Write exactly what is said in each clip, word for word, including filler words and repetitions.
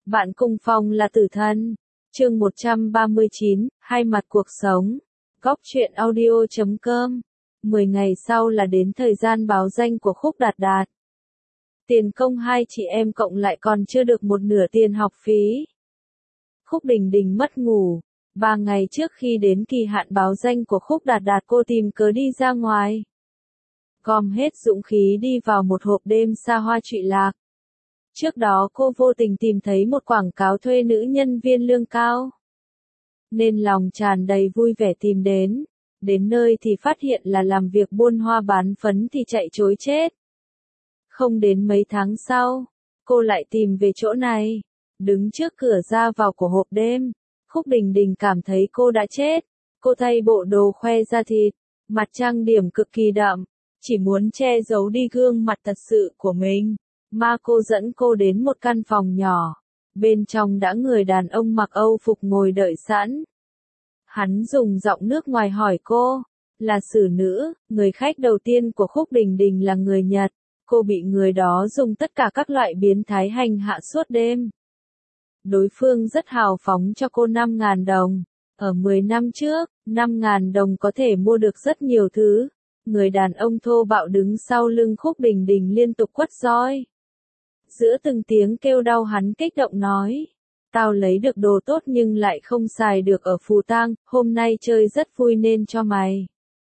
Bạn cùng phòng là tử thân. Chương một trăm ba mươi chín, hai mặt cuộc sống. Góc truyện audio chấm com. mười ngày sau là đến thời gian báo danh của Khúc Đạt Đạt. Tiền công hai chị em cộng lại còn chưa được một nửa tiền học phí. Khúc Đình Đình mất ngủ. Ba ngày trước khi đến kỳ hạn báo danh của Khúc Đạt Đạt, cô tìm cớ đi ra ngoài. Gom hết dũng khí đi vào một hộp đêm xa hoa trụy lạc. Trước đó cô vô tình tìm thấy một quảng cáo thuê nữ nhân viên lương cao, nên lòng tràn đầy vui vẻ tìm đến. Đến nơi thì phát hiện là làm việc buôn hoa bán phấn thì chạy trối chết. Không đến mấy tháng sau, cô lại tìm về chỗ này. Đứng trước cửa ra vào của hộp đêm, Khúc Đình Đình cảm thấy cô đã chết. Cô thay bộ đồ khoe da thịt, mặt trang điểm cực kỳ đậm, chỉ muốn che giấu đi gương mặt thật sự của mình. Ma cô dẫn cô đến một căn phòng nhỏ. Bên trong đã người đàn ông mặc Âu phục ngồi đợi sẵn. Hắn dùng giọng nước ngoài hỏi cô, là xử nữ. Người khách đầu tiên của Khúc Đình Đình là người Nhật. Cô bị người đó dùng tất cả các loại biến thái hành hạ suốt đêm. Đối phương rất hào phóng cho cô năm ngàn đồng. Ở mười năm trước, năm ngàn đồng có thể mua được rất nhiều thứ. Người đàn ông thô bạo đứng sau lưng Khúc Đình Đình liên tục quất roi. Giữa từng tiếng kêu đau hắn kích động nói, tao lấy được đồ tốt nhưng lại không xài được ở Phù Tang, hôm nay chơi rất vui nên cho mày.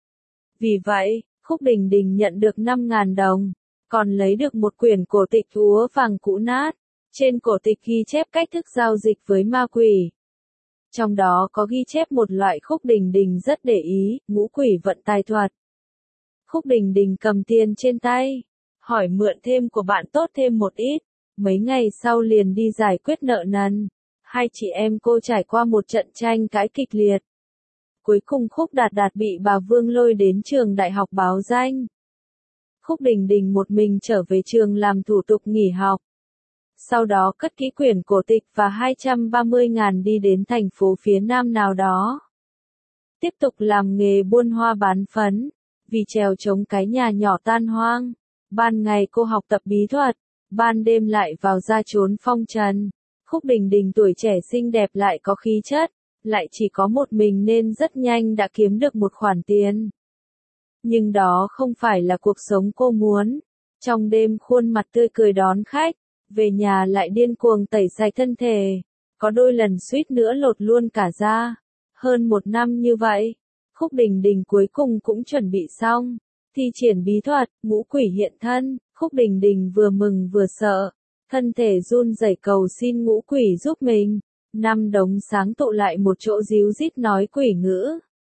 Vì vậy, Khúc Đình Đình nhận được năm ngàn đồng, còn lấy được một quyển cổ tịch úa vàng cũ nát. Trên cổ tịch ghi chép cách thức giao dịch với ma quỷ. Trong đó có ghi chép một loại Khúc Đình Đình rất để ý, ngũ quỷ vận tài thuật. Khúc Đình Đình cầm tiền trên tay, hỏi mượn thêm của bạn tốt thêm một ít. Mấy ngày sau liền đi giải quyết nợ nần. Hai chị em cô trải qua một trận tranh cãi kịch liệt. Cuối cùng Khúc Đạt Đạt bị bà Vương lôi đến trường đại học báo danh. Khúc Đình Đình một mình trở về trường làm thủ tục nghỉ học. Sau đó cất kỹ quyển cổ tịch và hai trăm ba mươi ngàn đi đến thành phố phía Nam nào đó. Tiếp tục làm nghề buôn hoa bán phấn. Vì trèo chống cái nhà nhỏ tan hoang, ban ngày cô học tập bí thuật, ban đêm lại vào ra trốn phong trần. Khúc Đình Đình tuổi trẻ xinh đẹp lại có khí chất, lại chỉ có một mình nên rất nhanh đã kiếm được một khoản tiền. Nhưng đó không phải là cuộc sống cô muốn. Trong đêm khuôn mặt tươi cười đón khách, về nhà lại điên cuồng tẩy sạch thân thể, có đôi lần suýt nữa lột luôn cả da. Hơn một năm như vậy, Khúc Đình Đình cuối cùng cũng chuẩn bị xong, thi triển bí thuật, ngũ quỷ hiện thân. Khúc Đình Đình vừa mừng vừa sợ, thân thể run rẩy cầu xin ngũ quỷ giúp mình. Năm đống sáng tụ lại một chỗ ríu rít nói quỷ ngữ.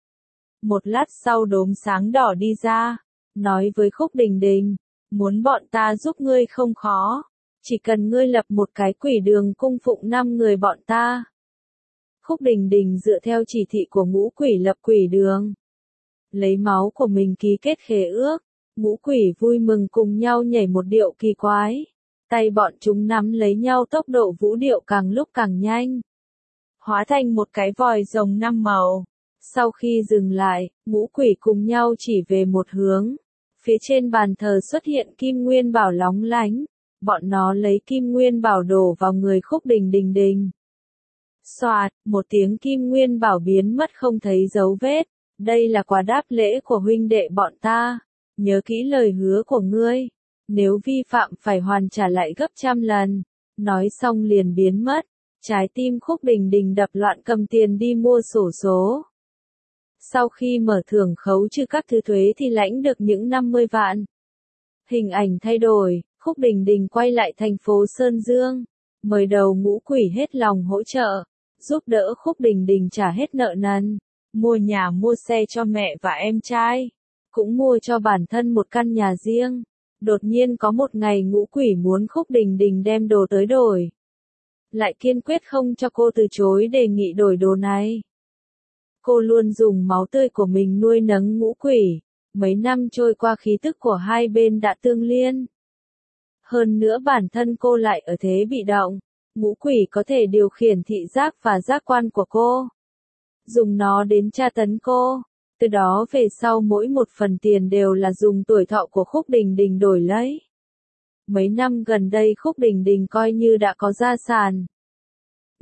Một lát sau đốm sáng đỏ đi ra, nói với Khúc Đình Đình, muốn bọn ta giúp ngươi không khó, chỉ cần ngươi lập một cái quỷ đường cung phụng năm người bọn ta. Khúc Đình Đình dựa theo chỉ thị của ngũ quỷ lập quỷ đường. Lấy máu của mình ký kết khế ước, ngũ quỷ vui mừng cùng nhau nhảy một điệu kỳ quái. Tay bọn chúng nắm lấy nhau, tốc độ vũ điệu càng lúc càng nhanh. Hóa thành một cái vòi rồng năm màu. Sau khi dừng lại, ngũ quỷ cùng nhau chỉ về một hướng. Phía trên bàn thờ xuất hiện kim nguyên bảo lóng lánh. Bọn nó lấy kim nguyên bảo đổ vào người Khúc Đình Đình Đình. Xoạt, một tiếng kim nguyên bảo biến mất không thấy dấu vết. Đây là quà đáp lễ của huynh đệ bọn ta. Nhớ kỹ lời hứa của ngươi. Nếu vi phạm phải hoàn trả lại gấp trăm lần. Nói xong liền biến mất. Trái tim Khúc Đình Đình đập loạn, cầm tiền đi mua xổ số. Sau khi mở thưởng khấu trừ các thứ thuế thì lãnh được những năm mươi vạn. Hình ảnh thay đổi, Khúc Đình Đình quay lại thành phố Sơn Dương. Mời đầu ngũ quỷ hết lòng hỗ trợ, giúp đỡ Khúc Đình Đình trả hết nợ nần, mua nhà mua xe cho mẹ và em trai, cũng mua cho bản thân một căn nhà riêng. Đột nhiên có một ngày ngũ quỷ muốn Khúc Đình Đình đem đồ tới đổi. Lại kiên quyết không cho cô từ chối đề nghị đổi đồ này. Cô luôn dùng máu tươi của mình nuôi nấng ngũ quỷ. Mấy năm trôi qua khí tức của hai bên đã tương liên. Hơn nữa bản thân cô lại ở thế bị động. Ngũ quỷ có thể điều khiển thị giác và giác quan của cô. Dùng nó đến tra tấn cô. Từ đó về sau mỗi một phần tiền đều là dùng tuổi thọ của Khúc Đình Đình đổi lấy. Mấy năm gần đây Khúc Đình Đình coi như đã có gia sản.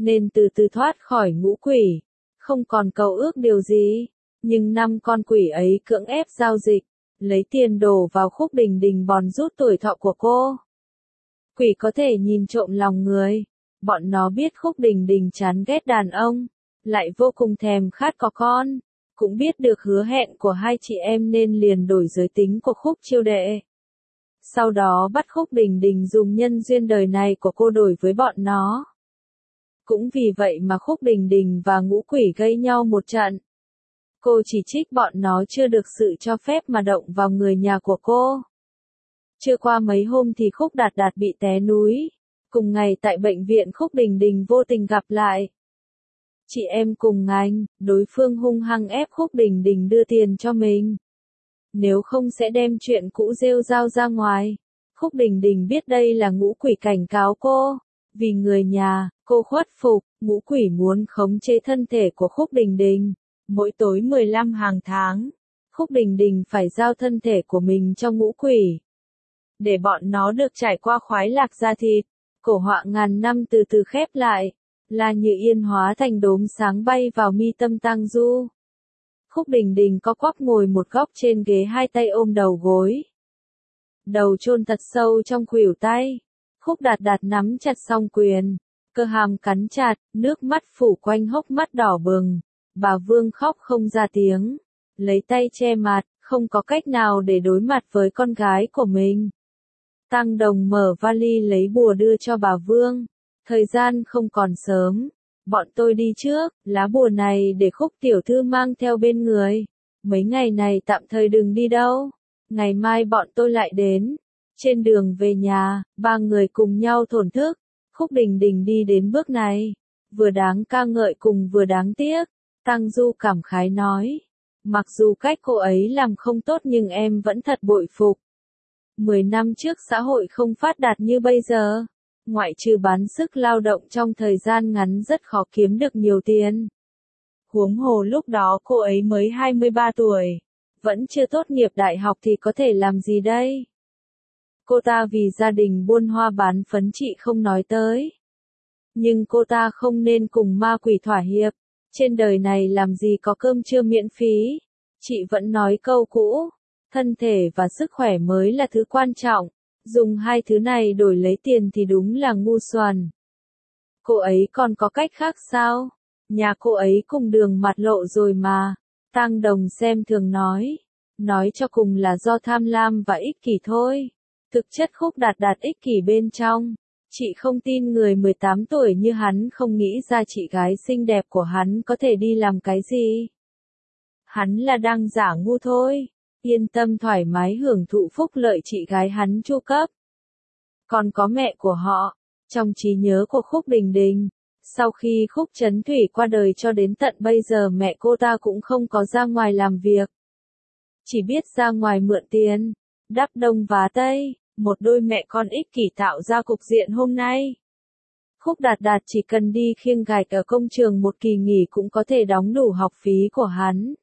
nên từ từ thoát khỏi ngũ quỷ, không còn cầu ước điều gì. Nhưng năm con quỷ ấy cưỡng ép giao dịch, lấy tiền đổ vào Khúc Đình Đình bòn rút tuổi thọ của cô. Quỷ có thể nhìn trộm lòng người, bọn nó biết Khúc Đình Đình chán ghét đàn ông, lại vô cùng thèm khát có con, cũng biết được hứa hẹn của hai chị em nên liền đổi giới tính của Khúc Chiêu Đệ. Sau đó bắt Khúc Đình Đình dùng nhân duyên đời này của cô đổi với bọn nó. Cũng vì vậy mà Khúc Đình Đình và ngũ quỷ gây nhau một trận. Cô chỉ trích bọn nó chưa được sự cho phép mà động vào người nhà của cô. Chưa qua mấy hôm thì Khúc Đạt Đạt bị té núi. Cùng ngày tại bệnh viện Khúc Đình Đình vô tình gặp lại chị em cùng ngành, đối phương hung hăng ép Khúc Đình Đình đưa tiền cho mình. Nếu không sẽ đem chuyện cũ rêu rao ra ngoài. Khúc Đình Đình biết đây là ngũ quỷ cảnh cáo cô. Vì người nhà, cô khuất phục, ngũ quỷ muốn khống chế thân thể của Khúc Đình Đình. Mỗi tối mười lăm hàng tháng, Khúc Đình Đình phải giao thân thể của mình cho ngũ quỷ. Để bọn nó được trải qua khoái lạc da thịt, cổ họa ngàn năm từ từ khép lại. La Như Yên hóa thành đốm sáng bay vào mi tâm Tang Du. Khúc Đình Đình co quắp ngồi một góc trên ghế, hai tay ôm đầu gối. Đầu chôn thật sâu trong khuỷu tay. Khúc Đạt Đạt nắm chặt song quyền, cơ hàm cắn chặt, nước mắt phủ quanh hốc mắt đỏ bừng. Bà Vương khóc không ra tiếng, lấy tay che mặt, không có cách nào để đối mặt với con gái của mình. Tăng Đồng mở vali lấy bùa đưa cho bà Vương. Thời gian không còn sớm, bọn tôi đi trước, lá bùa này để Khúc tiểu thư mang theo bên người. Mấy ngày này tạm thời đừng đi đâu, ngày mai bọn tôi lại đến. Trên đường về nhà, ba người cùng nhau thổn thức. Khúc Đình Đình đi đến bước này, vừa đáng ca ngợi cùng vừa đáng tiếc. Tăng Du cảm khái nói, mặc dù cách cô ấy làm không tốt nhưng em vẫn thật bội phục. Mười năm trước xã hội không phát đạt như bây giờ, ngoại trừ bán sức lao động trong thời gian ngắn rất khó kiếm được nhiều tiền. Huống hồ lúc đó cô ấy mới hai mươi ba tuổi, vẫn chưa tốt nghiệp đại học thì có thể làm gì đây? Cô ta vì gia đình buôn hoa bán phấn chị không nói tới. Nhưng cô ta không nên cùng ma quỷ thỏa hiệp. Trên đời này làm gì có cơm trưa miễn phí. Chị vẫn nói câu cũ, thân thể và sức khỏe mới là thứ quan trọng. Dùng hai thứ này đổi lấy tiền thì đúng là ngu xuẩn. Cô ấy còn có cách khác sao? Nhà cô ấy cùng đường mặt lộ rồi mà. Tang Đồng xem thường nói. Nói cho cùng là do tham lam và ích kỷ thôi. Thực chất Khúc Đạt Đạt ích kỷ bên trong. Chị không tin người mười tám tuổi như hắn không nghĩ ra chị gái xinh đẹp của hắn có thể đi làm cái gì. Hắn là đang giả ngu thôi. Yên tâm thoải mái hưởng thụ phúc lợi chị gái hắn chu cấp. Còn có mẹ của họ, trong trí nhớ của Khúc Đình Đình, sau khi Khúc Chấn Thủy qua đời cho đến tận bây giờ mẹ cô ta cũng không có ra ngoài làm việc. Chỉ biết ra ngoài mượn tiền, đắp đông vá tây, một đôi mẹ con ích kỷ tạo ra cục diện hôm nay. Khúc Đạt Đạt chỉ cần đi khiêng gạch ở công trường một kỳ nghỉ cũng có thể đóng đủ học phí của hắn.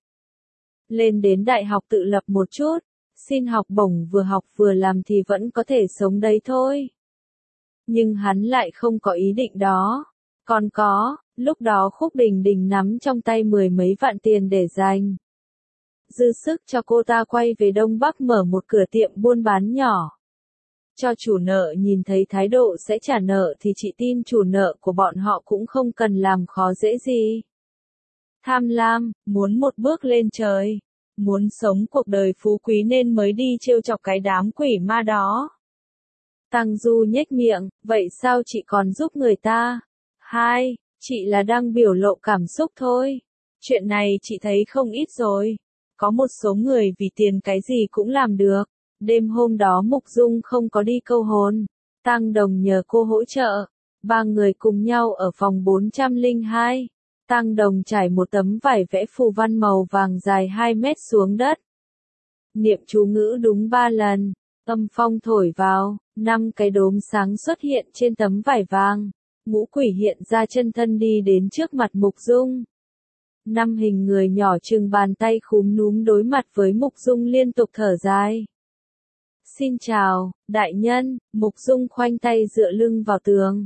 Lên đến đại học tự lập một chút, xin học bổng vừa học vừa làm thì vẫn có thể sống đấy thôi. Nhưng hắn lại không có ý định đó. Còn có, lúc đó Khúc Đình Đình nắm trong tay mười mấy vạn tiền để dành. Dư sức cho cô ta quay về Đông Bắc mở một cửa tiệm buôn bán nhỏ. Cho chủ nợ nhìn thấy thái độ sẽ trả nợ thì chị tin chủ nợ của bọn họ cũng không cần làm khó dễ gì. Tham lam, muốn một bước lên trời, muốn sống cuộc đời phú quý nên mới đi trêu chọc cái đám quỷ ma đó. Tăng Du nhếch miệng, vậy sao chị còn giúp người ta? Hai, chị là đang biểu lộ cảm xúc thôi. Chuyện này chị thấy không ít rồi. Có một số người vì tiền cái gì cũng làm được. Đêm hôm đó Mục Dung không có đi câu hồn. Tăng Đồng nhờ cô hỗ trợ. Ba người cùng nhau ở phòng bốn trăm lẻ hai. Tăng Đồng trải một tấm vải vẽ phù văn màu vàng dài hai mét xuống đất. Niệm chú ngữ đúng ba lần. Âm phong thổi vào, năm cái đốm sáng xuất hiện trên tấm vải vàng. Ngũ quỷ hiện ra chân thân đi đến trước mặt Mục Dung. Năm hình người nhỏ chừng bàn tay khúm núm đối mặt với Mục Dung liên tục thở dài. Xin chào, đại nhân. Mục Dung khoanh tay dựa lưng vào tường.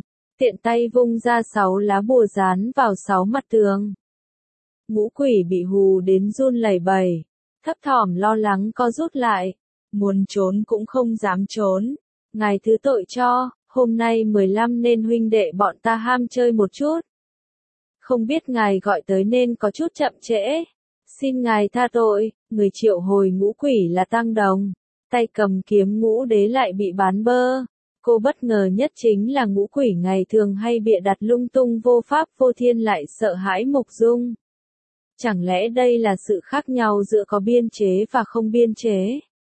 tiện tay vung ra sáu lá bùa dán vào sáu mặt tường. Ngũ quỷ bị hù đến run lẩy bẩy, thấp thỏm lo lắng co rút lại, muốn trốn cũng không dám trốn. Ngài thứ tội cho, hôm nay mười lăm nên huynh đệ bọn ta ham chơi một chút. Không biết ngài gọi tới nên có chút chậm trễ. Xin ngài tha tội. Người triệu hồi ngũ quỷ là Tăng Đồng, tay cầm kiếm ngũ đế lại bị bán bơ. Cô bất ngờ nhất chính là ngũ quỷ ngày thường hay bịa đặt lung tung vô pháp vô thiên lại sợ hãi Mục Dung. Chẳng lẽ đây là sự khác nhau giữa có biên chế và không biên chế?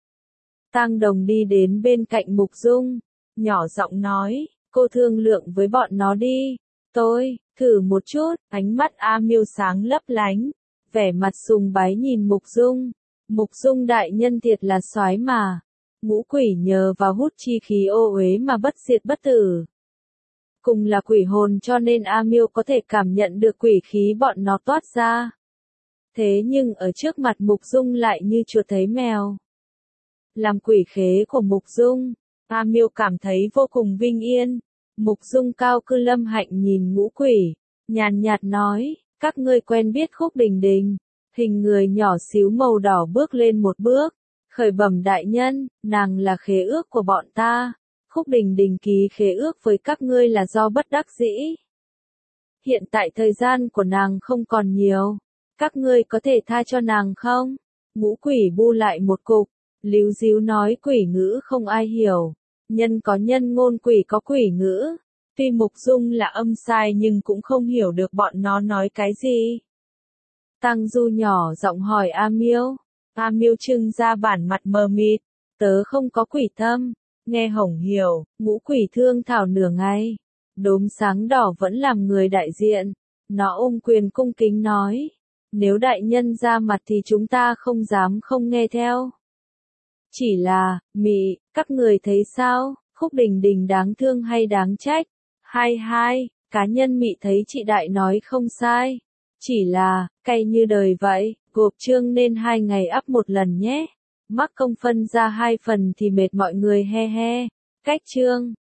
Tăng Đồng đi đến bên cạnh Mục Dung, nhỏ giọng nói, cô thương lượng với bọn nó đi. Tôi, thử một chút. Ánh mắt A Miêu sáng lấp lánh, vẻ mặt sùng bái nhìn Mục Dung. Mục Dung đại nhân thiệt là soái mà. Ngũ quỷ nhờ vào hút chi khí ô uế mà bất diệt bất tử. Cùng là quỷ hồn cho nên A Miêu có thể cảm nhận được quỷ khí bọn nó toát ra. Thế nhưng ở trước mặt Mục Dung lại như chuột thấy mèo. Làm quỷ khế của Mục Dung, A Miêu cảm thấy vô cùng vinh yên. Mục Dung cao cư lâm hạnh nhìn ngũ quỷ, nhàn nhạt nói, các ngươi quen biết Khúc Đình Đình. Hình người nhỏ xíu màu đỏ bước lên một bước, khởi bẩm đại nhân, nàng là khế ước của bọn ta. Khúc Đình Đình ký khế ước với các ngươi là do bất đắc dĩ. Hiện tại thời gian của nàng không còn nhiều, các ngươi có thể tha cho nàng không? Ngũ quỷ bu lại một cục, líu díu nói quỷ ngữ không ai hiểu. Nhân có nhân ngôn, quỷ có quỷ ngữ. Tuy Mục Dung là âm sai nhưng cũng không hiểu được bọn nó nói cái gì. Tăng Du nhỏ giọng hỏi A Miêu. A Miêu trưng ra bản mặt mờ mịt. Tớ không có quỷ tâm. Nghe hổng hiểu, ngũ quỷ thương thảo nửa ngày. Đốm sáng đỏ vẫn làm người đại diện. Nó ôm quyền cung kính nói. Nếu đại nhân ra mặt thì chúng ta không dám không nghe theo. Chỉ là, mị, các người thấy sao, Khúc Đình Đình đáng thương hay đáng trách? Hai hai, cá nhân mị thấy chị đại nói không sai. Chỉ là, cay như đời vậy, gộp chương nên hai ngày up một lần nhé. Mắc công phân ra hai phần thì mệt mọi người he he. Cách chương.